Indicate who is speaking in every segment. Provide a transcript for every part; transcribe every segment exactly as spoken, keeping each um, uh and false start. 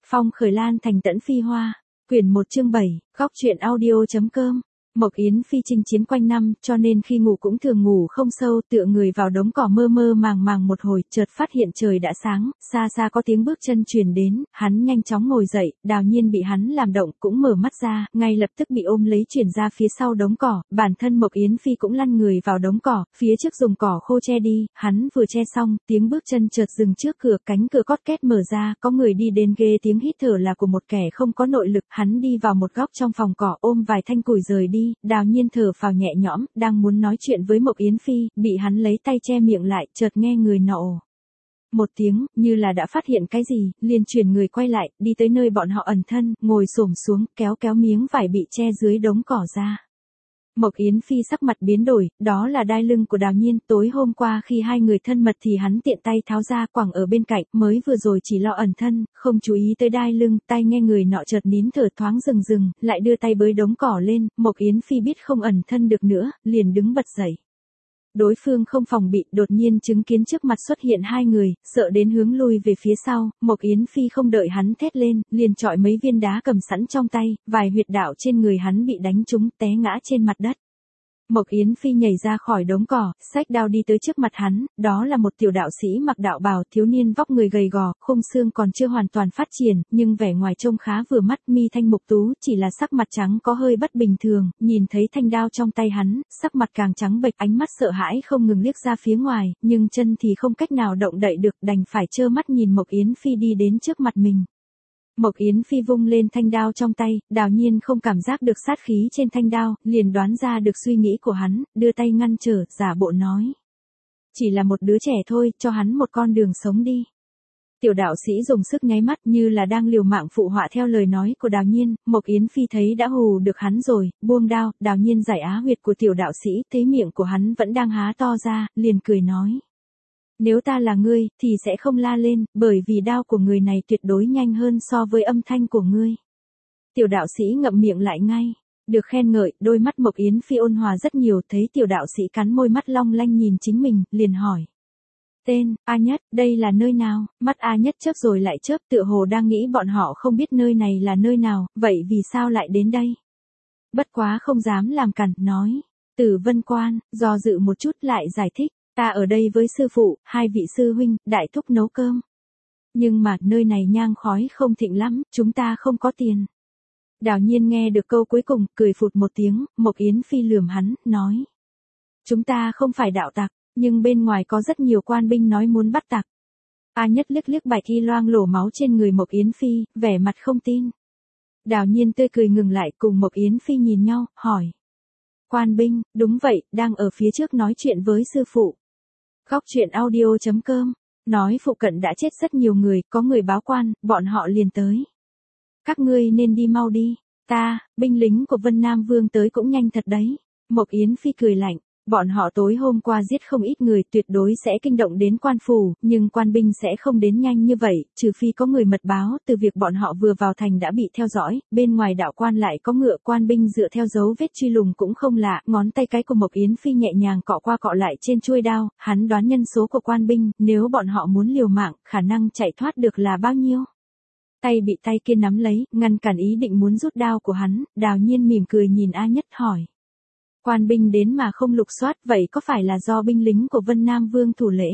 Speaker 1: Phong khởi lan thành tẫn phi hoa. Quyển một chương bảy, góc truyện audio.com. Mộc Yến Phi chinh chiến quanh năm, cho nên khi ngủ cũng thường ngủ không sâu, tựa người vào đống cỏ mơ mơ màng màng một hồi, chợt phát hiện trời đã sáng, xa xa có tiếng bước chân truyền đến, hắn nhanh chóng ngồi dậy, Đào Nhiên bị hắn làm động, cũng mở mắt ra, ngay lập tức bị ôm lấy chuyển ra phía sau đống cỏ, bản thân Mộc Yến Phi cũng lăn người vào đống cỏ, phía trước dùng cỏ khô che đi, hắn vừa che xong, tiếng bước chân chợt dừng trước cửa, cánh cửa cót két mở ra, có người đi đến ghê, tiếng hít thở là của một kẻ không có nội lực, hắn đi vào một góc trong phòng cỏ, ôm vài thanh củi rời đi. Đào Nhiên thở phào nhẹ nhõm, đang muốn nói chuyện với Mộc Yến Phi, bị hắn lấy tay che miệng lại, chợt nghe người nọ ồ một tiếng, như là đã phát hiện cái gì, liền chuyển người quay lại, đi tới nơi bọn họ ẩn thân, ngồi xổm xuống, kéo kéo miếng vải bị che dưới đống cỏ ra. Mộc Yến Phi sắc mặt biến đổi, đó là đai lưng của Đào Nhiên, tối hôm qua khi hai người thân mật thì hắn tiện tay tháo ra quẳng ở bên cạnh, mới vừa rồi chỉ lo ẩn thân, không chú ý tới đai lưng, tay nghe người nọ chợt nín thở thoáng dừng dừng, lại đưa tay bới đống cỏ lên, Mộc Yến Phi biết không ẩn thân được nữa, liền đứng bật dậy. Đối phương không phòng bị, đột nhiên chứng kiến trước mặt xuất hiện hai người, sợ đến hướng lui về phía sau, Mộc Yến Phi không đợi hắn thét lên, liền chọi mấy viên đá cầm sẵn trong tay, vài huyệt đạo trên người hắn bị đánh trúng, té ngã trên mặt đất. Mộc Yến Phi nhảy ra khỏi đống cỏ, xách đao đi tới trước mặt hắn, đó là một tiểu đạo sĩ mặc đạo bào, thiếu niên vóc người gầy gò, khung xương còn chưa hoàn toàn phát triển, nhưng vẻ ngoài trông khá vừa mắt, mi thanh mục tú, chỉ là sắc mặt trắng có hơi bất bình thường, nhìn thấy thanh đao trong tay hắn, sắc mặt càng trắng bệch, ánh mắt sợ hãi không ngừng liếc ra phía ngoài, nhưng chân thì không cách nào động đậy được, đành phải trơ mắt nhìn Mộc Yến Phi đi đến trước mặt mình. Mộc Yến Phi vung lên thanh đao trong tay, Đào Nhiên không cảm giác được sát khí trên thanh đao, liền đoán ra được suy nghĩ của hắn, đưa tay ngăn trở, giả bộ nói. Chỉ là một đứa trẻ thôi, cho hắn một con đường sống đi. Tiểu đạo sĩ dùng sức nháy mắt như là đang liều mạng phụ họa theo lời nói của Đào Nhiên, Mộc Yến Phi thấy đã hù được hắn rồi, buông đao, Đào Nhiên giải á huyệt của tiểu đạo sĩ, thấy miệng của hắn vẫn đang há to ra, liền cười nói. Nếu ta là ngươi, thì sẽ không la lên, bởi vì đao của người này tuyệt đối nhanh hơn so với âm thanh của ngươi. Tiểu đạo sĩ ngậm miệng lại ngay. Được khen ngợi, đôi mắt Mộc Yến Phi ôn hòa rất nhiều, thấy tiểu đạo sĩ cắn môi mắt long lanh nhìn chính mình, liền hỏi. Tên, A Nhất, đây là nơi nào? Mắt A Nhất chớp rồi lại chớp, tựa hồ đang nghĩ bọn họ không biết nơi này là nơi nào, vậy vì sao lại đến đây? Bất quá không dám làm cản, nói. Tử Vân Quan, do dự một chút lại giải thích. Ta ở đây với sư phụ, hai vị sư huynh, đại thúc nấu cơm. Nhưng mà, nơi này nhang khói không thịnh lắm, chúng ta không có tiền. Đào Nhiên nghe được câu cuối cùng, cười phụt một tiếng, Mộc Yến Phi lườm hắn, nói. Chúng ta không phải đạo tặc, nhưng bên ngoài có rất nhiều quan binh nói muốn bắt tặc. A Nhất liếc liếc bạch y loang lổ máu trên người Mộc Yến Phi, vẻ mặt không tin. Đào Nhiên tươi cười ngừng lại, cùng Mộc Yến Phi nhìn nhau, hỏi. Quan binh, đúng vậy, đang ở phía trước nói chuyện với sư phụ. Góc truyện audio.com, nói phụ cận đã chết rất nhiều người, có người báo quan, bọn họ liền tới. Các ngươi nên đi mau đi, ta, binh lính của Vân Nam Vương tới cũng nhanh thật đấy. Mộc Yến Phi cười lạnh, bọn họ tối hôm qua giết không ít người, tuyệt đối sẽ kinh động đến quan phủ, nhưng quan binh sẽ không đến nhanh như vậy, trừ phi có người mật báo, từ việc bọn họ vừa vào thành đã bị theo dõi, bên ngoài đạo quan lại có ngựa, quan binh dựa theo dấu vết truy lùng cũng không lạ, ngón tay cái của Mộc Yến Phi nhẹ nhàng cọ qua cọ lại trên chuôi đao, hắn đoán nhân số của quan binh, nếu bọn họ muốn liều mạng, khả năng chạy thoát được là bao nhiêu? Tay bị tay kia nắm lấy, ngăn cản ý định muốn rút đao của hắn, Đào Nhiên mỉm cười nhìn A Nhất hỏi. Quan binh đến mà không lục soát, vậy có phải là do binh lính của Vân Nam Vương thủ lễ?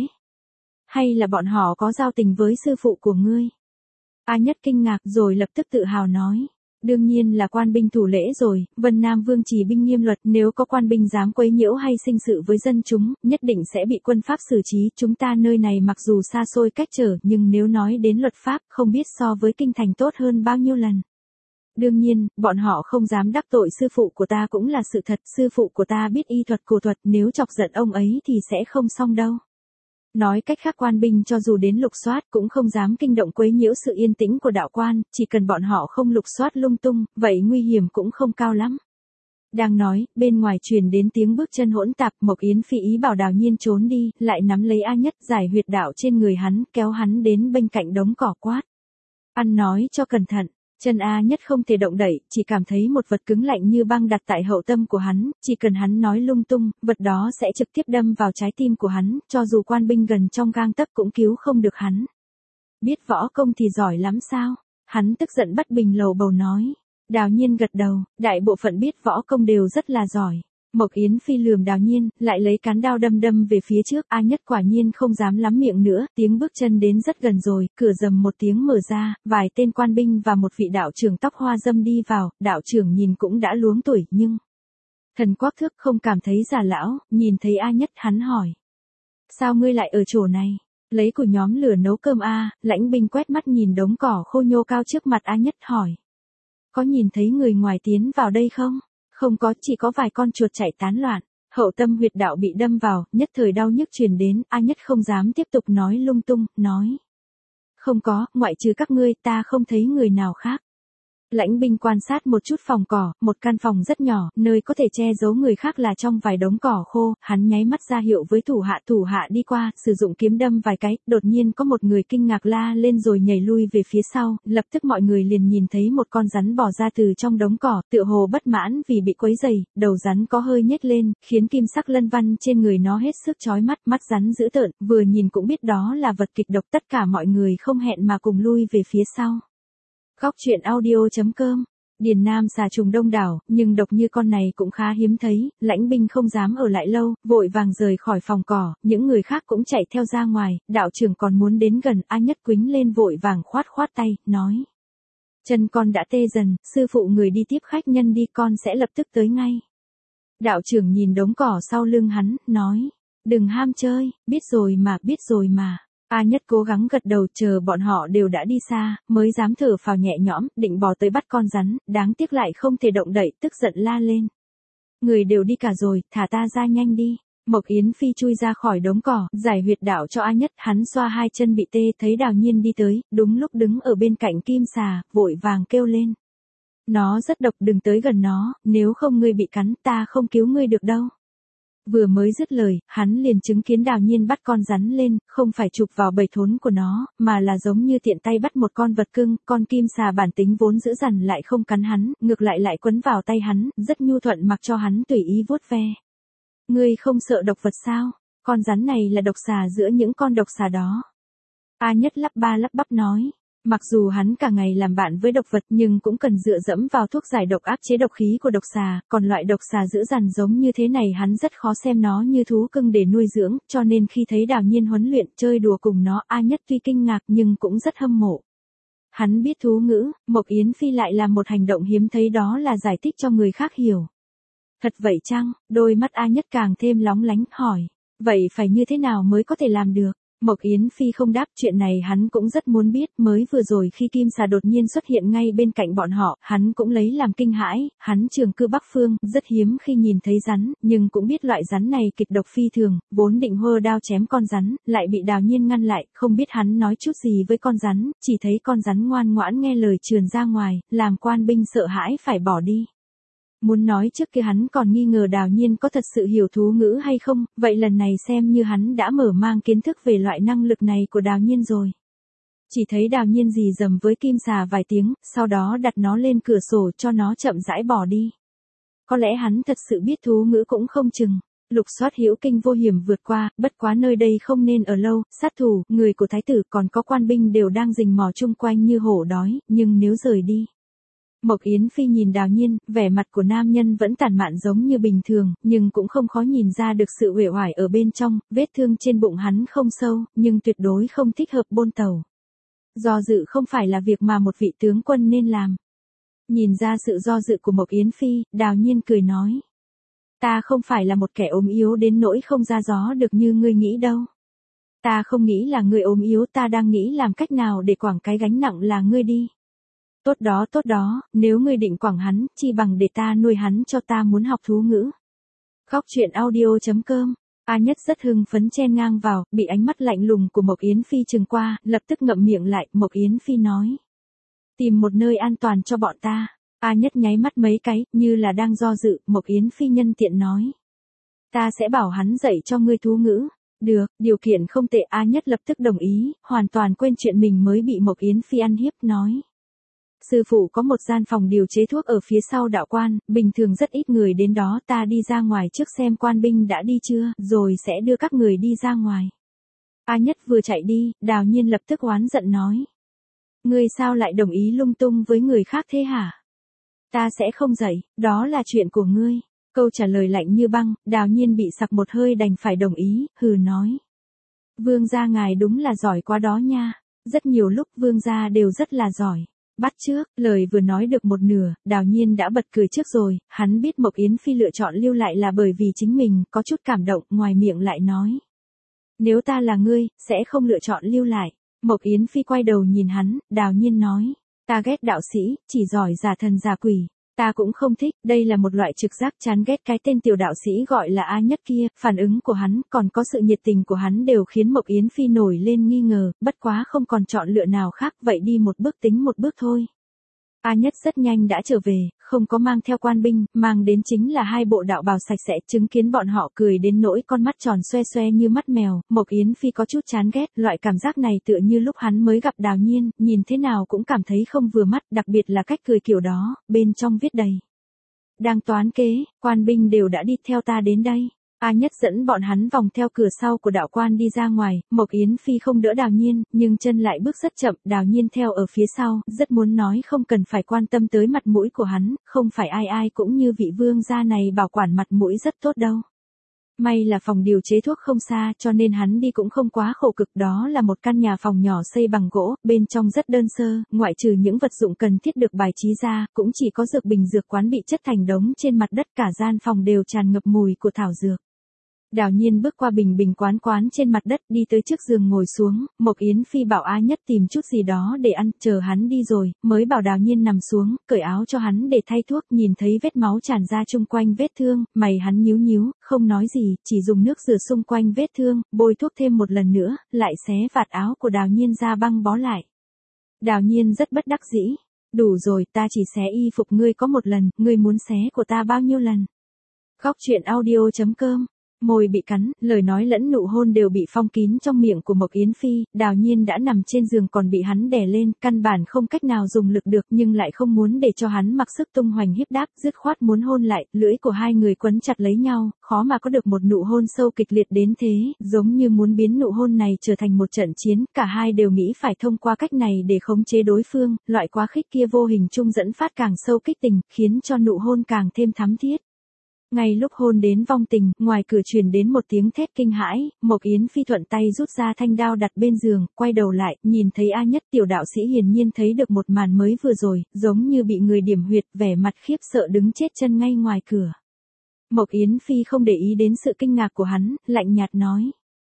Speaker 1: Hay là bọn họ có giao tình với sư phụ của ngươi? A Nhất kinh ngạc rồi lập tức tự hào nói. Đương nhiên là quan binh thủ lễ rồi, Vân Nam Vương chỉ binh nghiêm luật, nếu có quan binh dám quấy nhiễu hay sinh sự với dân chúng, nhất định sẽ bị quân pháp xử trí. Chúng ta nơi này mặc dù xa xôi cách trở, nhưng nếu nói đến luật pháp, không biết so với kinh thành tốt hơn bao nhiêu lần. Đương nhiên, bọn họ không dám đắc tội sư phụ của ta cũng là sự thật, sư phụ của ta biết y thuật cổ thuật, nếu chọc giận ông ấy thì sẽ không xong đâu. Nói cách khác, quan binh cho dù đến lục soát cũng không dám kinh động quấy nhiễu sự yên tĩnh của đạo quan, chỉ cần bọn họ không lục soát lung tung, vậy nguy hiểm cũng không cao lắm. Đang nói, bên ngoài truyền đến tiếng bước chân hỗn tạp, Mộc Yến Phi ý bảo Đào Nhiên trốn đi, lại nắm lấy A Nhất, giải huyệt đạo trên người hắn, kéo hắn đến bên cạnh đống cỏ quát. Ăn nói cho cẩn thận. Chân A Nhất không thể động đậy, chỉ cảm thấy một vật cứng lạnh như băng đặt tại hậu tâm của hắn, chỉ cần hắn nói lung tung, vật đó sẽ trực tiếp đâm vào trái tim của hắn, cho dù quan binh gần trong gang tấc cũng cứu không được hắn. Biết võ công thì giỏi lắm sao? hắn tức giận bất bình lầu bầu nói. Đào Nhiên gật đầu, đại bộ phận biết võ công đều rất là giỏi. Mộc Yến Phi lườm Đào Nhiên, lại lấy cán đao đâm đâm về phía trước. A Nhất quả nhiên không dám lắm miệng nữa, tiếng bước chân đến rất gần rồi, cửa rầm một tiếng mở ra, vài tên quan binh và một vị đạo trưởng tóc hoa dâm đi vào, đạo trưởng nhìn cũng đã luống tuổi nhưng thần quắc thước không cảm thấy già lão, nhìn thấy A Nhất hắn hỏi. Sao ngươi lại ở chỗ này? Lấy của nhóm lửa nấu cơm a? Lãnh binh quét mắt nhìn đống cỏ khô nhô cao trước mặt A Nhất hỏi. Có nhìn thấy người ngoài tiến vào đây không? Không có, chỉ có vài con chuột chạy tán loạn. Hậu tâm huyệt đạo bị đâm vào, nhất thời đau nhức truyền đến, A Nhất không dám tiếp tục nói lung tung, nói. Không có, ngoại trừ các ngươi, ta không thấy người nào khác. Lãnh binh quan sát một chút phòng cỏ, một căn phòng rất nhỏ, nơi có thể che giấu người khác là trong vài đống cỏ khô, hắn nháy mắt ra hiệu với thủ hạ thủ hạ đi qua, sử dụng kiếm đâm vài cái, đột nhiên có một người kinh ngạc la lên rồi nhảy lui về phía sau, lập tức mọi người liền nhìn thấy một con rắn bò ra từ trong đống cỏ, tựa hồ bất mãn vì bị quấy rầy, đầu rắn có hơi nhếch lên, khiến kim sắc lân văn trên người nó hết sức chói mắt, mắt rắn dữ tợn, vừa nhìn cũng biết đó là vật kịch độc, tất cả mọi người không hẹn mà cùng lui về phía sau. Góc truyện audio.com. Điền Nam xà trùng đông đảo, nhưng độc như con này cũng khá hiếm thấy, lãnh binh không dám ở lại lâu, vội vàng rời khỏi phòng cỏ, những người khác cũng chạy theo ra ngoài, đạo trưởng còn muốn đến gần, A Nhất quýnh lên vội vàng khoát khoát tay, nói. Chân con đã tê dần, sư phụ người đi tiếp khách nhân đi, con sẽ lập tức tới ngay. Đạo trưởng nhìn đống cỏ sau lưng hắn, nói. Đừng ham chơi, biết rồi mà, biết rồi mà. A Nhất cố gắng gật đầu, chờ bọn họ đều đã đi xa, mới dám thở phào nhẹ nhõm, định bò tới bắt con rắn, đáng tiếc lại không thể động đậy, tức giận la lên. Người đều đi cả rồi, thả ta ra nhanh đi. Mộc Yến Phi chui ra khỏi đống cỏ, giải huyệt đạo cho A Nhất, hắn xoa hai chân bị tê, thấy Đào Nhiên đi tới, đúng lúc đứng ở bên cạnh kim xà, vội vàng kêu lên. Nó rất độc, đừng tới gần nó, nếu không ngươi bị cắn, ta không cứu ngươi được đâu. Vừa mới dứt lời, hắn liền chứng kiến Đào Nhiên bắt con rắn lên, không phải chụp vào bầy thốn của nó, mà là giống như tiện tay bắt một con vật cưng, con kim xà bản tính vốn dữ dằn lại không cắn hắn, ngược lại lại quấn vào tay hắn, rất nhu thuận mặc cho hắn tùy ý vuốt ve. Ngươi không sợ độc vật sao? Con rắn này là độc xà giữa những con độc xà đó. A Nhất lắp ba lắp bắp nói. Mặc dù hắn cả ngày làm bạn với độc vật nhưng cũng cần dựa dẫm vào thuốc giải độc áp chế độc khí của độc xà, còn loại độc xà dữ dằn giống như thế này hắn rất khó xem nó như thú cưng để nuôi dưỡng, cho nên khi thấy Đào Nhiên huấn luyện chơi đùa cùng nó, A Nhất tuy kinh ngạc nhưng cũng rất hâm mộ. Hắn biết thú ngữ, Mộc Yến Phi lại làm một hành động hiếm thấy, đó là giải thích cho người khác hiểu. Thật vậy chăng? Đôi mắt A Nhất càng thêm lóng lánh, hỏi. Vậy phải như thế nào mới có thể làm được? Mộc Yến Phi không đáp, chuyện này hắn cũng rất muốn biết, mới vừa rồi khi kim xà đột nhiên xuất hiện ngay bên cạnh bọn họ, hắn cũng lấy làm kinh hãi, hắn trường cư Bắc Phương, rất hiếm khi nhìn thấy rắn, nhưng cũng biết loại rắn này kịch độc phi thường, vốn định hơ đao chém con rắn, lại bị Đào Nhiên ngăn lại, không biết hắn nói chút gì với con rắn, chỉ thấy con rắn ngoan ngoãn nghe lời trườn ra ngoài, làm quan binh sợ hãi phải bỏ đi. Muốn nói trước kia hắn còn nghi ngờ Đào Nhiên có thật sự hiểu thú ngữ hay không, vậy lần này xem như hắn đã mở mang kiến thức về loại năng lực này của Đào Nhiên rồi. Chỉ thấy Đào Nhiên rì rầm với kim xà vài tiếng, sau đó đặt nó lên cửa sổ cho nó chậm rãi bỏ đi. Có lẽ hắn thật sự biết thú ngữ cũng không chừng. Lục Soát hữu kinh vô hiểm vượt qua, bất quá nơi đây không nên ở lâu, sát thủ, người của thái tử còn có quan binh đều đang rình mò chung quanh như hổ đói, nhưng nếu rời đi. Mộc Yến Phi nhìn Đào Nhiên, vẻ mặt của nam nhân vẫn tản mạn giống như bình thường, nhưng cũng không khó nhìn ra được sự uể oải ở bên trong, vết thương trên bụng hắn không sâu, nhưng tuyệt đối không thích hợp bôn tàu. Do dự không phải là việc mà một vị tướng quân nên làm. Nhìn ra sự do dự của Mộc Yến Phi, Đào Nhiên cười nói. Ta không phải là một kẻ ốm yếu đến nỗi không ra gió được như ngươi nghĩ đâu. Ta không nghĩ là ngươi ốm yếu, ta đang nghĩ làm cách nào để quẳng cái gánh nặng là ngươi đi. Tốt đó tốt đó, nếu ngươi định quẳng hắn, chi bằng để ta nuôi hắn cho, ta muốn học thú ngữ. Góc truyện audio.com. A Nhất rất hưng phấn chen ngang vào, bị ánh mắt lạnh lùng của Mộc Yến Phi trừng qua, lập tức ngậm miệng lại, Mộc Yến Phi nói. Tìm một nơi an toàn cho bọn ta. A Nhất nháy mắt mấy cái, như là đang do dự, Mộc Yến Phi nhân tiện nói. Ta sẽ bảo hắn dạy cho ngươi thú ngữ. Được, điều kiện không tệ. A Nhất lập tức đồng ý, hoàn toàn quên chuyện mình mới bị Mộc Yến Phi ăn hiếp, nói. Sư phụ có một gian phòng điều chế thuốc ở phía sau đạo quan, bình thường rất ít người đến đó, ta đi ra ngoài trước xem quan binh đã đi chưa, rồi sẽ đưa các người đi ra ngoài. A Nhất vừa chạy đi, Đào Nhiên lập tức oán giận nói. Ngươi sao lại đồng ý lung tung với người khác thế hả? Ta sẽ không dậy, đó là chuyện của ngươi. Câu trả lời lạnh như băng, Đào Nhiên bị sặc một hơi đành phải đồng ý, hừ nói. Vương gia ngài đúng là giỏi quá đó nha. Rất nhiều lúc vương gia đều rất là giỏi. Bắt trước, lời vừa nói được một nửa, Đào Nhiên đã bật cười trước rồi, hắn biết Mộc Yến Phi lựa chọn lưu lại là bởi vì chính mình, có chút cảm động, ngoài miệng lại nói. Nếu ta là ngươi, sẽ không lựa chọn lưu lại. Mộc Yến Phi quay đầu nhìn hắn, Đào Nhiên nói. Ta ghét đạo sĩ, chỉ giỏi giả thần giả quỷ. Ta cũng không thích, đây là một loại trực giác chán ghét cái tên tiểu đạo sĩ gọi là A Nhất kia, phản ứng của hắn, còn có sự nhiệt tình của hắn đều khiến Mộc Yến Phi nổi lên nghi ngờ, bất quá không còn chọn lựa nào khác, vậy đi một bước tính một bước thôi. A Nhất rất nhanh đã trở về, không có mang theo quan binh, mang đến chính là hai bộ đạo bào sạch sẽ, chứng kiến bọn họ cười đến nỗi con mắt tròn xoe xoe như mắt mèo, Mộc Yến Phi có chút chán ghét, loại cảm giác này tựa như lúc hắn mới gặp Đào Nhiên, nhìn thế nào cũng cảm thấy không vừa mắt, đặc biệt là cách cười kiểu đó, bên trong viết đầy. Đang toán kế, quan binh đều đã đi theo ta đến đây. A Nhất dẫn bọn hắn vòng theo cửa sau của đạo quan đi ra ngoài, Mộc Yến Phi không đỡ Đào Nhiên, nhưng chân lại bước rất chậm, Đào Nhiên theo ở phía sau, rất muốn nói không cần phải quan tâm tới mặt mũi của hắn, không phải ai ai cũng như vị vương gia này bảo quản mặt mũi rất tốt đâu. May là phòng điều chế thuốc không xa cho nên hắn đi cũng không quá khổ cực, đó là một căn nhà phòng nhỏ xây bằng gỗ, bên trong rất đơn sơ, ngoại trừ những vật dụng cần thiết được bài trí ra, cũng chỉ có dược bình dược quán bị chất thành đống trên mặt đất, cả gian phòng đều tràn ngập mùi của thảo dược. Đào Nhiên bước qua bình bình quán quán trên mặt đất đi tới trước giường ngồi xuống, Mộc Yến Phi bảo A Nhất tìm chút gì đó để ăn, chờ hắn đi rồi, mới bảo Đào Nhiên nằm xuống, cởi áo cho hắn để thay thuốc, nhìn thấy vết máu tràn ra chung quanh vết thương, mày hắn nhíu nhíu, không nói gì, chỉ dùng nước rửa xung quanh vết thương, bôi thuốc thêm một lần nữa, lại xé vạt áo của Đào Nhiên ra băng bó lại. Đào Nhiên rất bất đắc dĩ, đủ rồi, ta chỉ xé y phục ngươi có một lần, ngươi muốn xé của ta bao nhiêu lần? Góc truyện audio chấm com. Môi bị cắn, lời nói lẫn nụ hôn đều bị phong kín trong miệng của Mộc Yến Phi, Đào Nhiên đã nằm trên giường còn bị hắn đè lên, căn bản không cách nào dùng lực được nhưng lại không muốn để cho hắn mặc sức tung hoành hiếp đáp, dứt khoát muốn hôn lại, lưỡi của hai người quấn chặt lấy nhau, khó mà có được một nụ hôn sâu kịch liệt đến thế, giống như muốn biến nụ hôn này trở thành một trận chiến, cả hai đều nghĩ phải thông qua cách này để khống chế đối phương, loại quá khích kia vô hình chung dẫn phát càng sâu kích tình, khiến cho nụ hôn càng thêm thắm thiết. Ngay lúc hôn đến vong tình, ngoài cửa truyền đến một tiếng thét kinh hãi, Mộc Yến Phi thuận tay rút ra thanh đao đặt bên giường, quay đầu lại, nhìn thấy A Nhất, tiểu đạo sĩ hiển nhiên thấy được một màn mới vừa rồi, giống như bị người điểm huyệt, vẻ mặt khiếp sợ đứng chết chân ngay ngoài cửa. Mộc Yến Phi không để ý đến sự kinh ngạc của hắn, lạnh nhạt nói.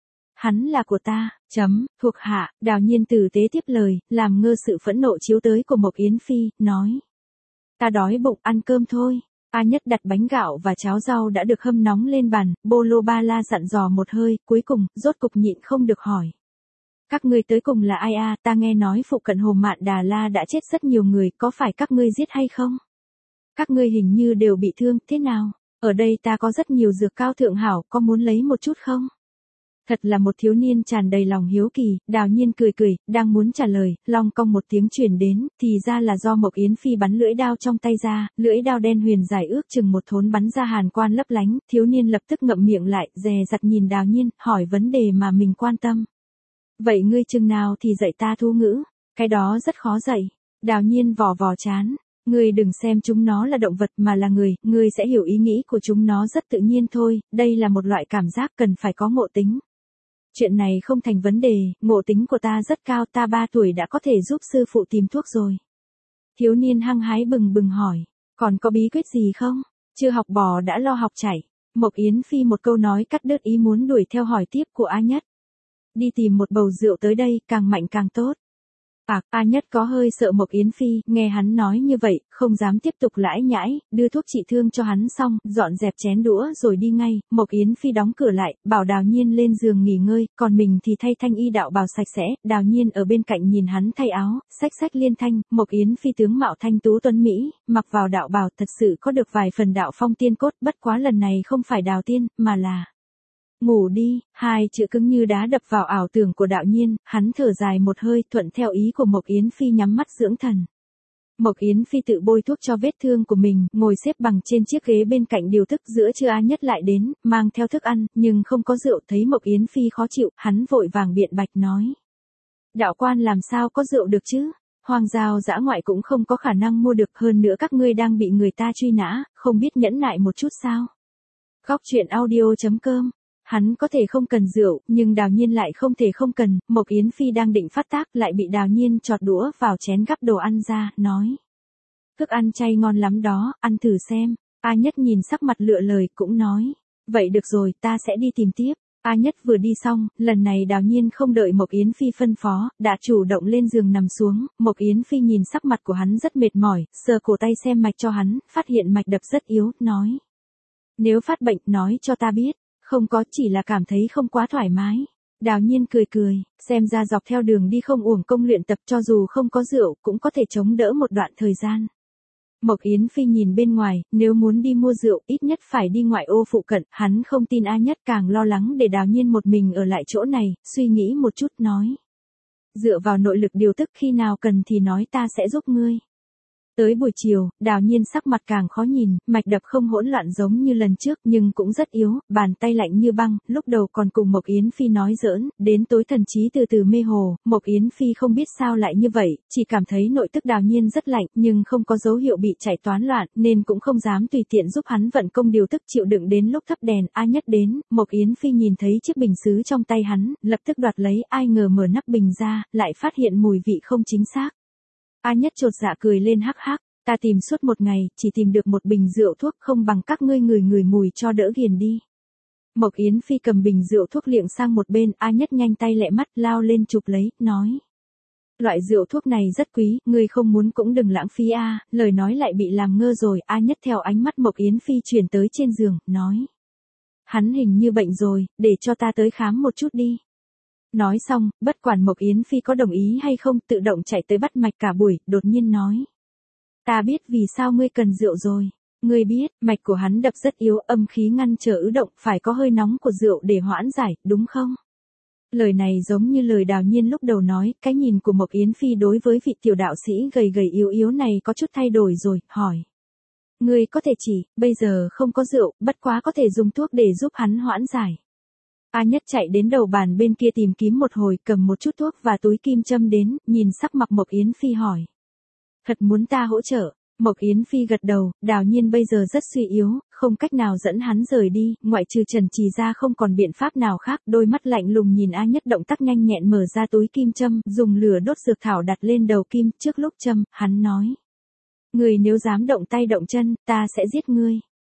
Speaker 1: Hắn là của ta, chấm, thuộc hạ, Đào Nhiên tử tế tiếp lời, làm ngơ sự phẫn nộ chiếu tới của Mộc Yến Phi, nói. Ta đói bụng, ăn cơm thôi. A Nhất đặt bánh gạo và cháo rau đã được hâm nóng lên bàn, bô lô ba la dặn dò một hơi, cuối cùng, rốt cục nhịn không được hỏi. Các ngươi tới cùng là ai a? Ta nghe nói phụ cận Hồ Mạn Đà La đã chết rất nhiều người, có phải các ngươi giết hay không? Các ngươi hình như đều bị thương, thế nào? Ở đây ta có rất nhiều dược cao thượng hảo, có muốn lấy một chút không? Thật là một thiếu niên tràn đầy lòng hiếu kỳ, Đào Nhiên cười cười, đang muốn trả lời, long cong một tiếng truyền đến, thì ra là do Mộc Yến Phi bắn lưỡi đao trong tay ra, lưỡi đao đen huyền dài ước chừng một thốn bắn ra hàn quang lấp lánh, thiếu niên lập tức ngậm miệng lại, dè dặt nhìn Đào Nhiên, hỏi vấn đề mà mình quan tâm. Vậy ngươi chừng nào thì dạy ta thu ngữ? Cái đó rất khó dạy. Đào Nhiên vò vò chán. Ngươi đừng xem chúng nó là động vật mà là người, ngươi sẽ hiểu ý nghĩ của chúng nó rất tự nhiên thôi, đây là một loại cảm giác cần phải có ngộ tính. Chuyện này không thành vấn đề, ngộ tính của ta rất cao, ta ba tuổi đã có thể giúp sư phụ tìm thuốc rồi. Thiếu niên hăng hái bừng bừng hỏi, còn có bí quyết gì không? Chưa học bò đã lo học chảy. Mộc Yến Phi một câu nói cắt đứt ý muốn đuổi theo hỏi tiếp của A Nhất. Đi tìm một bầu rượu tới đây, càng mạnh càng tốt. À, A Nhất có hơi sợ Mộc Yến Phi, nghe hắn nói như vậy, không dám tiếp tục lãi nhãi, đưa thuốc trị thương cho hắn xong, dọn dẹp chén đũa rồi đi ngay, Mộc Yến Phi đóng cửa lại, bảo Đào Nhiên lên giường nghỉ ngơi, còn mình thì thay thanh y đạo bào sạch sẽ, Đào Nhiên ở bên cạnh nhìn hắn thay áo, xách xách liên thanh, Mộc Yến Phi tướng mạo thanh tú tuấn Mỹ, mặc vào đạo bào thật sự có được vài phần đạo phong tiên cốt, bất quá lần này không phải Đào Tiên, mà là... Ngủ đi, hai chữ cứng như đá đập vào ảo tưởng của Đạo Nhiên, hắn thở dài một hơi thuận theo ý của Mộc Yến Phi nhắm mắt dưỡng thần. Mộc Yến Phi tự bôi thuốc cho vết thương của mình, ngồi xếp bằng trên chiếc ghế bên cạnh điều thức giữa trưa A Nhất lại đến, mang theo thức ăn, nhưng không có rượu, thấy Mộc Yến Phi khó chịu, hắn vội vàng biện bạch nói. Đạo quan làm sao có rượu được chứ? hoang giao dã ngoại cũng không có khả năng mua được, hơn nữa các ngươi đang bị người ta truy nã, không biết nhẫn nại một chút sao? Góc truyện audio chấm com. Hắn có thể không cần rượu, nhưng Đào Nhiên lại không thể không cần, Mộc Yến Phi đang định phát tác lại bị Đào Nhiên chọt đũa vào chén gắp đồ ăn ra, nói. Thức ăn chay ngon lắm đó, ăn thử xem. A Nhất nhìn sắc mặt lựa lời cũng nói. Vậy được rồi, ta sẽ đi tìm tiếp. A Nhất vừa đi xong, lần này Đào Nhiên không đợi Mộc Yến Phi phân phó, đã chủ động lên giường nằm xuống, Mộc Yến Phi nhìn sắc mặt của hắn rất mệt mỏi, sờ cổ tay xem mạch cho hắn, phát hiện mạch đập rất yếu, nói. Nếu phát bệnh, nói cho ta biết. Không có, chỉ là cảm thấy không quá thoải mái. Đào Nhiên cười cười, xem ra dọc theo đường đi không uổng công luyện tập, cho dù không có rượu, cũng có thể chống đỡ một đoạn thời gian. Mộc Yến Phi nhìn bên ngoài, nếu muốn đi mua rượu, ít nhất phải đi ngoại ô phụ cận, hắn không tin A Nhất càng lo lắng để Đào Nhiên một mình ở lại chỗ này, suy nghĩ một chút nói. Dựa vào nội lực điều tức, khi nào cần thì nói, ta sẽ giúp ngươi. Tới buổi chiều, Đào Nhiên sắc mặt càng khó nhìn, mạch đập không hỗn loạn giống như lần trước nhưng cũng rất yếu, bàn tay lạnh như băng, lúc đầu còn cùng Mộc Yến Phi nói giỡn, đến tối thần trí từ từ mê hồ, Mộc Yến Phi không biết sao lại như vậy, chỉ cảm thấy nội tức Đào Nhiên rất lạnh nhưng không có dấu hiệu bị chạy toán loạn nên cũng không dám tùy tiện giúp hắn vận công điều tức, chịu đựng đến lúc thắp đèn, A Nhất đến, Mộc Yến Phi nhìn thấy chiếc bình sứ trong tay hắn, lập tức đoạt lấy, ai ngờ mở nắp bình ra, lại phát hiện mùi vị không chính xác. A Nhất chột dạ cười lên hắc hắc, ta tìm suốt một ngày, chỉ tìm được một bình rượu thuốc, không bằng các ngươi ngửi ngửi mùi cho đỡ ghiền đi. Mộc Yến Phi cầm bình rượu thuốc liệng sang một bên, A Nhất nhanh tay lẹ mắt lao lên chụp lấy, nói. Loại rượu thuốc này rất quý, ngươi không muốn cũng đừng lãng phí a. Lời nói lại bị làm ngơ rồi, A Nhất theo ánh mắt Mộc Yến Phi chuyển tới trên giường, nói. Hắn hình như bệnh rồi, để cho ta tới khám một chút đi. Nói xong, bất quản Mộc Yến Phi có đồng ý hay không, tự động chạy tới bắt mạch cả buổi, đột nhiên nói. Ta biết vì sao ngươi cần rượu rồi. Ngươi biết, mạch của hắn đập rất yếu, âm khí ngăn trở ứ động, phải có hơi nóng của rượu để hoãn giải, đúng không? Lời này giống như lời Đào Nhiên lúc đầu nói, cái nhìn của Mộc Yến Phi đối với vị tiểu đạo sĩ gầy gầy yếu yếu này có chút thay đổi rồi, hỏi. Ngươi có thể chỉ, bây giờ không có rượu, bất quá có thể dùng thuốc để giúp hắn hoãn giải. A Nhất chạy đến đầu bàn bên kia tìm kiếm một hồi, cầm một chút thuốc và túi kim châm đến, nhìn sắc mặt Mộc Yến Phi hỏi. Thật muốn ta hỗ trợ? Mộc Yến Phi gật đầu, Đào Nhiên bây giờ rất suy yếu, không cách nào dẫn hắn rời đi, ngoại trừ Trần Trì ra không còn biện pháp nào khác, đôi mắt lạnh lùng nhìn A Nhất động tác nhanh nhẹn mở ra túi kim châm, dùng lửa đốt dược thảo đặt lên đầu kim, trước lúc châm, hắn nói. Người nếu dám động tay động chân, ta sẽ giết ngươi.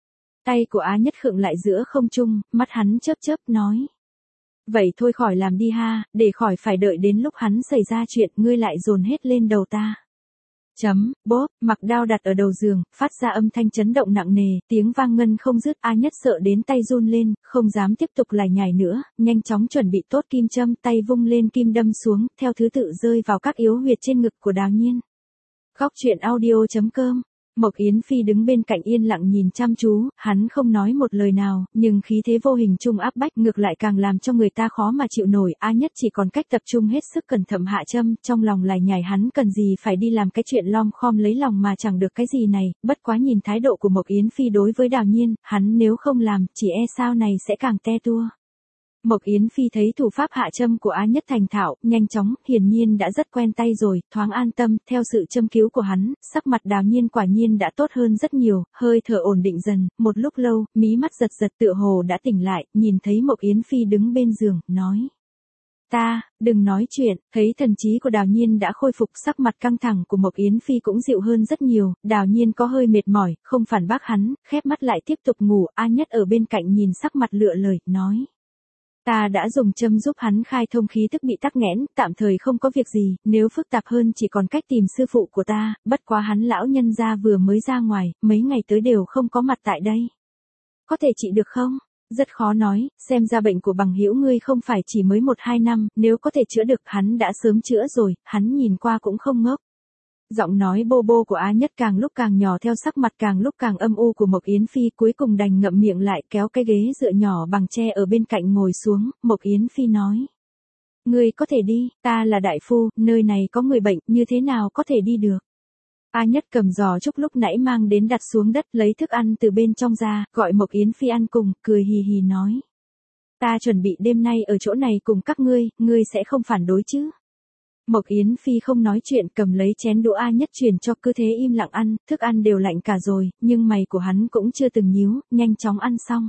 Speaker 1: Tay của A Nhất khựng lại giữa không trung, mắt hắn chớp chớp, nói. Vậy thôi khỏi làm đi ha, để khỏi phải đợi đến lúc hắn xảy ra chuyện, ngươi lại dồn hết lên đầu ta. Chấm, bốp, mặc đao đặt ở đầu giường, phát ra âm thanh chấn động nặng nề, tiếng vang ngân không dứt. A Nhất sợ đến tay run lên, không dám tiếp tục lải nhải nữa, nhanh chóng chuẩn bị tốt kim châm, tay vung lên kim đâm xuống, theo thứ tự rơi vào các yếu huyệt trên ngực của Đào Nhiên. Góc truyện audio chấm com. Mộc Yến Phi đứng bên cạnh yên lặng nhìn chăm chú, hắn không nói một lời nào, nhưng khí thế vô hình trung áp bách ngược lại càng làm cho người ta khó mà chịu nổi. A Nhất chỉ còn cách tập trung hết sức cẩn thận hạ châm, trong lòng lải nhải hắn cần gì phải đi làm cái chuyện lom khom lấy lòng mà chẳng được cái gì này, bất quá nhìn thái độ của Mộc Yến Phi đối với Đào Nhiên, hắn nếu không làm, chỉ e sao này sẽ càng te tua. Mộc Yến Phi thấy thủ pháp hạ châm của A Nhất thành thạo, nhanh chóng, hiển nhiên đã rất quen tay rồi, thoáng an tâm, theo sự châm cứu của hắn, sắc mặt Đào Nhiên quả nhiên đã tốt hơn rất nhiều, hơi thở ổn định dần, một lúc lâu, mí mắt giật giật tựa hồ đã tỉnh lại, nhìn thấy Mộc Yến Phi đứng bên giường, nói. Ta, đừng nói chuyện, thấy thần trí của Đào Nhiên đã khôi phục, sắc mặt căng thẳng của Mộc Yến Phi cũng dịu hơn rất nhiều, Đào Nhiên có hơi mệt mỏi, không phản bác hắn, khép mắt lại tiếp tục ngủ. A Nhất ở bên cạnh nhìn sắc mặt lựa lời, nói. Ta đã dùng châm giúp hắn khai thông khí tức bị tắc nghẽn, tạm thời không có việc gì, nếu phức tạp hơn chỉ còn cách tìm sư phụ của ta, bất quá hắn lão nhân gia vừa mới ra ngoài, mấy ngày tới đều không có mặt tại đây. Có thể trị được không? Rất khó nói, xem ra bệnh của bằng hữu ngươi không phải chỉ mới một hai năm, nếu có thể chữa được hắn đã sớm chữa rồi, hắn nhìn qua cũng không ngốc. Giọng nói bô bô của A Nhất càng lúc càng nhỏ theo sắc mặt càng lúc càng âm u của Mộc Yến Phi, cuối cùng đành ngậm miệng lại, kéo cái ghế dựa nhỏ bằng tre ở bên cạnh ngồi xuống. Mộc Yến Phi nói. Ngươi có thể đi, ta là đại phu, nơi này có người bệnh, như thế nào có thể đi được. A Nhất cầm giò trúc lúc nãy mang đến đặt xuống đất, lấy thức ăn từ bên trong ra, gọi Mộc Yến Phi ăn cùng, cười hì hì nói. Ta chuẩn bị đêm nay ở chỗ này cùng các ngươi, ngươi sẽ không phản đối chứ. Mộc Yến Phi không nói chuyện, cầm lấy chén đũa A Nhất truyền cho, cứ thế im lặng ăn, thức ăn đều lạnh cả rồi, nhưng mày của hắn cũng chưa từng nhíu, nhanh chóng ăn xong.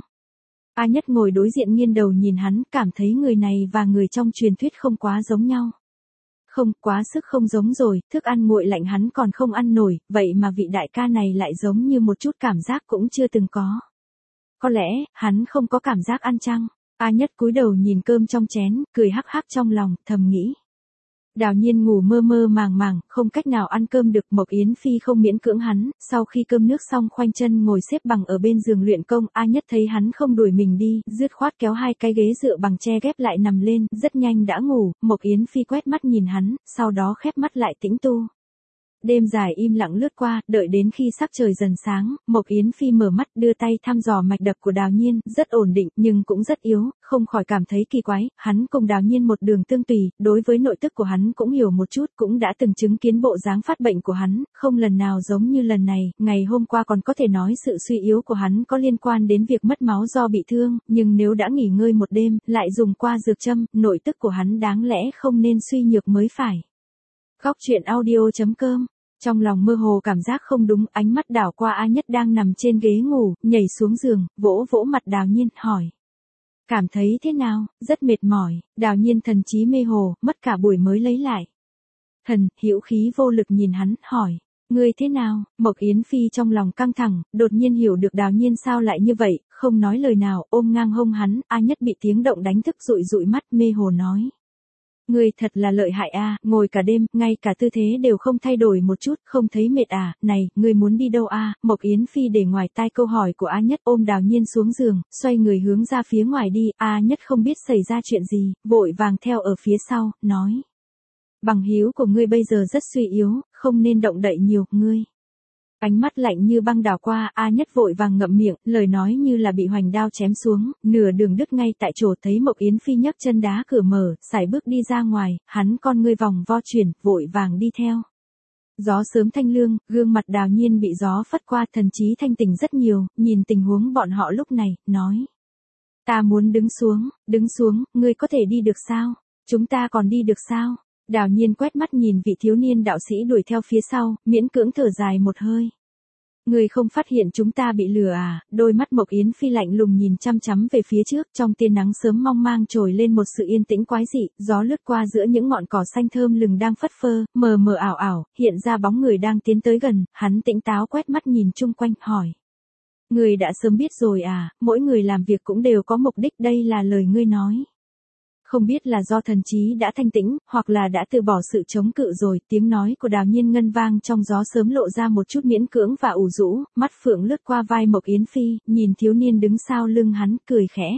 Speaker 1: A Nhất ngồi đối diện nghiêng đầu nhìn hắn, cảm thấy người này và người trong truyền thuyết không quá giống nhau. Không, quá sức không giống rồi, thức ăn nguội lạnh hắn còn không ăn nổi, vậy mà vị đại ca này lại giống như một chút cảm giác cũng chưa từng có. Có lẽ, hắn không có cảm giác ăn chăng? A Nhất cúi đầu nhìn cơm trong chén, cười hắc hắc trong lòng, thầm nghĩ. Đào Nhiên ngủ mơ mơ màng màng, không cách nào ăn cơm được. Mộc Yến Phi không miễn cưỡng hắn, sau khi cơm nước xong khoanh chân ngồi xếp bằng ở bên giường luyện công. A Nhất thấy hắn không đuổi mình đi, dứt khoát kéo hai cái ghế dựa bằng tre ghép lại nằm lên, rất nhanh đã ngủ. Mộc Yến Phi quét mắt nhìn hắn, sau đó khép mắt lại tĩnh tu. Đêm dài im lặng lướt qua, đợi đến khi sắc trời dần sáng, Mộc Yến Phi mở mắt đưa tay thăm dò mạch đập của Đào Nhiên, rất ổn định nhưng cũng rất yếu, không khỏi cảm thấy kỳ quái. Hắn cùng Đào Nhiên một đường tương tùy, đối với nội tức của hắn cũng hiểu một chút, cũng đã từng chứng kiến bộ dáng phát bệnh của hắn, không lần nào giống như lần này. Ngày hôm qua còn có thể nói sự suy yếu của hắn có liên quan đến việc mất máu do bị thương, nhưng nếu đã nghỉ ngơi một đêm, lại dùng qua dược châm, nội tức của hắn đáng lẽ không nên suy nhược mới phải. Góc truyện audio chấm com. Trong lòng mơ hồ cảm giác không đúng, ánh mắt đảo qua A Nhất đang nằm trên ghế ngủ, nhảy xuống giường, vỗ vỗ mặt Đào Nhiên, hỏi. Cảm thấy thế nào? Rất mệt mỏi. Đào Nhiên thần trí mê hồ, mất cả buổi mới lấy lại. Thần, hữu khí vô lực nhìn hắn, hỏi. Ngươi thế nào? Mộc Yến Phi trong lòng căng thẳng, đột nhiên hiểu được Đào Nhiên sao lại như vậy, không nói lời nào, ôm ngang hông hắn. A Nhất bị tiếng động đánh thức, dụi dụi mắt, mê hồ nói. Ngươi thật là lợi hại a, ngồi cả đêm, ngay cả tư thế đều không thay đổi một chút, không thấy mệt à? Này, ngươi muốn đi đâu a? Mộc Yến Phi để ngoài tai câu hỏi của A Nhất, ôm Đào Nhiên xuống giường, xoay người hướng ra phía ngoài đi. A Nhất không biết xảy ra chuyện gì, vội vàng theo ở phía sau, nói. Bằng hữu của ngươi bây giờ rất suy yếu, không nên động đậy nhiều, ngươi. Ánh mắt lạnh như băng đảo qua, A Nhất vội vàng ngậm miệng, lời nói như là bị hoành đao chém xuống, nửa đường đứt ngay tại chỗ. Thấy Mộc Yến Phi nhấc chân đá cửa mở, sải bước đi ra ngoài, hắn con ngươi vòng vo chuyển, vội vàng đi theo. Gió sớm thanh lương, gương mặt Đào Nhiên bị gió phất qua, thần trí thanh tỉnh rất nhiều, nhìn tình huống bọn họ lúc này, nói. Ta muốn đứng xuống, đứng xuống, ngươi có thể đi được sao? Chúng ta còn đi được sao? Đào Nhiên quét mắt nhìn vị thiếu niên đạo sĩ đuổi theo phía sau, miễn cưỡng thở dài một hơi. Người không phát hiện chúng ta bị lừa à? Đôi mắt Mộc Yến Phi lạnh lùng nhìn chăm chăm về phía trước, trong tia nắng sớm mong mang trồi lên một sự yên tĩnh quái dị, gió lướt qua giữa những ngọn cỏ xanh thơm lừng đang phất phơ, mờ mờ ảo ảo, hiện ra bóng người đang tiến tới gần. Hắn tỉnh táo quét mắt nhìn chung quanh, hỏi. Người đã sớm biết rồi à? Mỗi người làm việc cũng đều có mục đích, đây là lời ngươi nói. Không biết là do thần trí đã thanh tĩnh, hoặc là đã từ bỏ sự chống cự rồi. Tiếng nói của Đào Nhiên ngân vang trong gió sớm lộ ra một chút miễn cưỡng và ủ rũ, mắt phượng lướt qua vai Mộc Yến Phi, nhìn thiếu niên đứng sau lưng hắn, cười khẽ.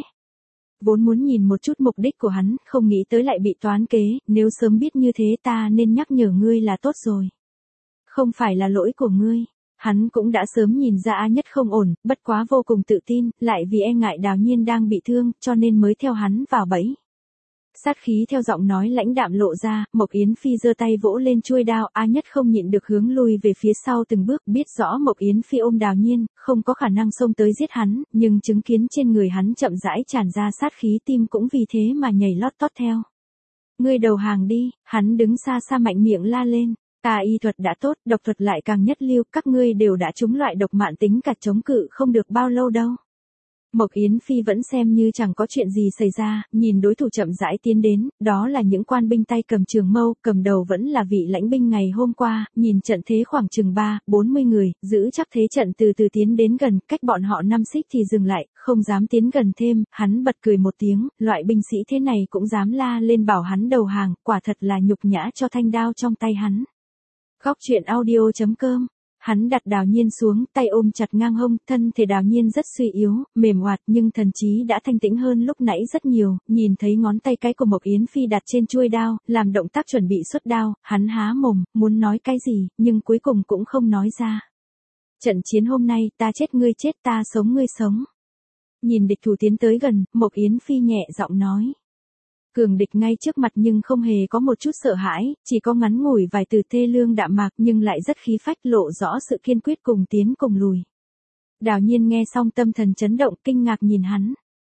Speaker 1: Vốn muốn nhìn một chút mục đích của hắn, không nghĩ tới lại bị toán kế, nếu sớm biết như thế ta nên nhắc nhở ngươi là tốt rồi. Không phải là lỗi của ngươi. Hắn cũng đã sớm nhìn ra A Nhất không ổn, bất quá vô cùng tự tin, lại vì e ngại Đào Nhiên đang bị thương, cho nên mới theo hắn vào bẫy. Sát khí theo giọng nói lãnh đạm lộ ra, Mộc Yến Phi giơ tay vỗ lên chuôi đao. A Nhất không nhịn được hướng lui về phía sau từng bước, biết rõ Mộc Yến Phi ôm Đào Nhiên, không có khả năng xông tới giết hắn, nhưng chứng kiến trên người hắn chậm rãi tràn ra sát khí, tim cũng vì thế mà nhảy lót tót theo. Ngươi đầu hàng đi, hắn đứng xa xa mạnh miệng la lên. Ta y thuật đã tốt, độc thuật lại càng nhất lưu, các ngươi đều đã trúng loại độc mạn tính, cả chống cự không được bao lâu đâu. Mộc Yến Phi vẫn xem như chẳng có chuyện gì xảy ra, nhìn đối thủ chậm rãi tiến đến, đó là những quan binh tay cầm trường mâu, cầm đầu vẫn là vị lãnh binh ngày hôm qua, nhìn trận thế khoảng chừng ba, bốn mươi người, giữ chắc thế trận từ từ tiến đến gần, cách bọn họ năm xích thì dừng lại, không dám tiến gần thêm. Hắn bật cười một tiếng, loại binh sĩ thế này cũng dám la lên bảo hắn đầu hàng, quả thật là nhục nhã cho thanh đao trong tay hắn. Góc truyện audio chấm com. Hắn đặt Đào Nhiên xuống, tay ôm chặt ngang hông, thân thể Đào Nhiên rất suy yếu, mềm oạt, nhưng thần trí đã thanh tĩnh hơn lúc nãy rất nhiều. Nhìn thấy ngón tay cái của Mộc Yến Phi đặt trên chuôi đao, làm động tác chuẩn bị xuất đao, hắn há mồm, muốn nói cái gì, nhưng cuối cùng cũng không nói ra. Trận chiến hôm nay, ta chết ngươi chết, ta sống ngươi sống. Nhìn địch thủ tiến tới gần, Mộc Yến Phi nhẹ giọng nói. Cường địch ngay trước mặt nhưng không hề có một chút sợ hãi, chỉ có ngắn ngủi vài từ thê lương đạm mạc nhưng lại rất khí phách, lộ rõ sự kiên quyết cùng tiến cùng lùi. Đào Nhiên nghe xong tâm thần chấn động, kinh ngạc nhìn hắn.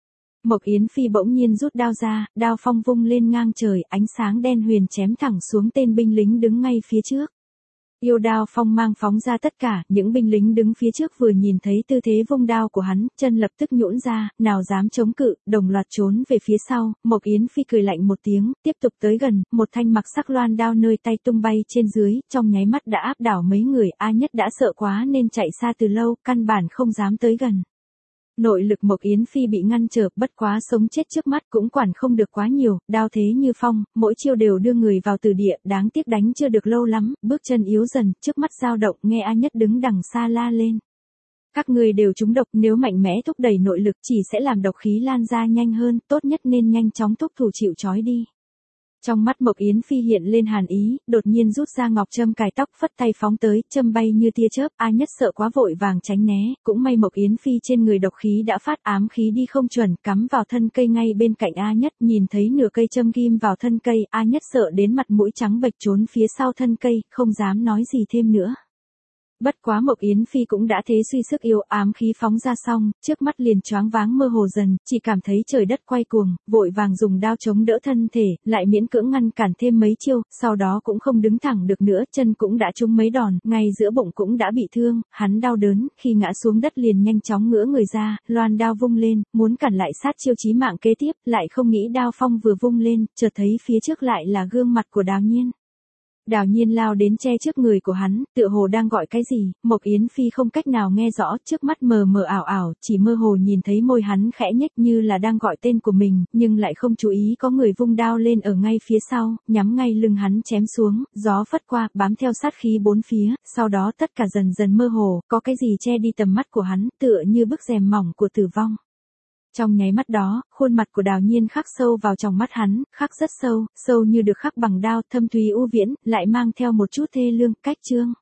Speaker 1: Mộc Yến Phi bỗng nhiên rút đao ra, đao phong vung lên ngang trời, ánh sáng đen huyền chém thẳng xuống tên binh lính đứng ngay phía trước. Yêu đao phong mang phóng ra tất cả, những binh lính đứng phía trước vừa nhìn thấy tư thế vung đao của hắn, chân lập tức nhũn ra, nào dám chống cự, đồng loạt trốn về phía sau. Mộc Yến Phi cười lạnh một tiếng, tiếp tục tới gần, một thanh mặc sắc loan đao nơi tay tung bay trên dưới, trong nháy mắt đã áp đảo mấy người. A Nhất đã sợ quá nên chạy xa từ lâu, căn bản không dám tới gần. Nội lực Mộc Yến Phi bị ngăn trở, bất quá sống chết trước mắt cũng quản không được quá nhiều, đao thế như phong, mỗi chiêu đều đưa người vào tử địa, đáng tiếc đánh chưa được lâu lắm, bước chân yếu dần, trước mắt dao động, nghe A Nhất đứng đằng xa la lên. Các người đều trúng độc, nếu mạnh mẽ thúc đẩy nội lực chỉ sẽ làm độc khí lan ra nhanh hơn, tốt nhất nên nhanh chóng thúc thủ chịu trói đi. Trong mắt Mộc Yến Phi hiện lên hàn ý, đột nhiên rút ra ngọc châm cài tóc, phất tay phóng tới, châm bay như tia chớp. A Nhất sợ quá vội vàng tránh né, cũng may Mộc Yến Phi trên người độc khí đã phát, ám khí đi không chuẩn, cắm vào thân cây ngay bên cạnh A Nhất, nhìn thấy nửa cây châm ghim vào thân cây, A Nhất sợ đến mặt mũi trắng bệch trốn phía sau thân cây, không dám nói gì thêm nữa. Bất quá Mộc Yến Phi cũng đã thế suy sức yêu, ám khí phóng ra xong, trước mắt liền choáng váng mơ hồ dần, chỉ cảm thấy trời đất quay cuồng, vội vàng dùng đao chống đỡ thân thể, lại miễn cưỡng ngăn cản thêm mấy chiêu, sau đó cũng không đứng thẳng được nữa, chân cũng đã trúng mấy đòn, ngay giữa bụng cũng đã bị thương, hắn đau đớn, khi ngã xuống đất liền nhanh chóng ngửa người ra, loan đao vung lên, muốn cản lại sát chiêu chí mạng kế tiếp, lại không nghĩ đao phong vừa vung lên, chợt thấy phía trước lại là gương mặt của Đào Nhiên. Đào Nhiên lao đến che trước người của hắn, tựa hồ đang gọi cái gì, Mộc Yến Phi không cách nào nghe rõ, trước mắt mờ mờ ảo ảo, chỉ mơ hồ nhìn thấy môi hắn khẽ nhếch như là đang gọi tên của mình, nhưng lại không chú ý có người vung đao lên ở ngay phía sau, nhắm ngay lưng hắn chém xuống, gió phất qua, bám theo sát khí bốn phía, sau đó tất cả dần dần mơ hồ, có cái gì che đi tầm mắt của hắn, tựa như bức rèm mỏng của tử vong. Trong nháy mắt đó, khuôn mặt của Đào Nhiên khắc sâu vào trong mắt hắn, khắc rất sâu, sâu như được khắc bằng đao, thâm thúy u viễn, lại mang theo một chút thê lương, cách chương.